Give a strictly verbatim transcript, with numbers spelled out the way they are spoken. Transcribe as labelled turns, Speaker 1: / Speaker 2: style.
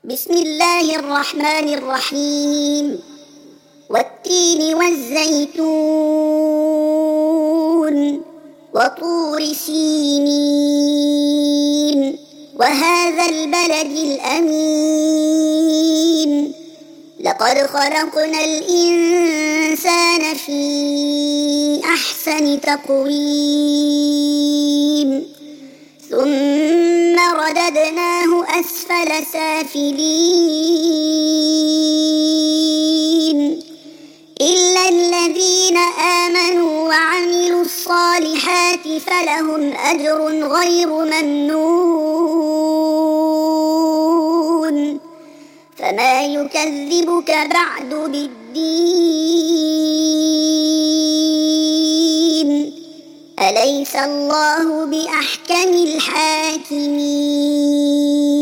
Speaker 1: بسم الله الرحمن الرحيم والتين والزيتون وطور سينين وهذا البلد الأمين لقد خلقنا الإنسان في أحسن تقويم ثم رددناه أسفل سافلين إلا الذين آمنوا وعملوا الصالحات فلهم أجر غير ممنون فما يكذبك بعد بالدين أليس الله بأحكم الحاكمين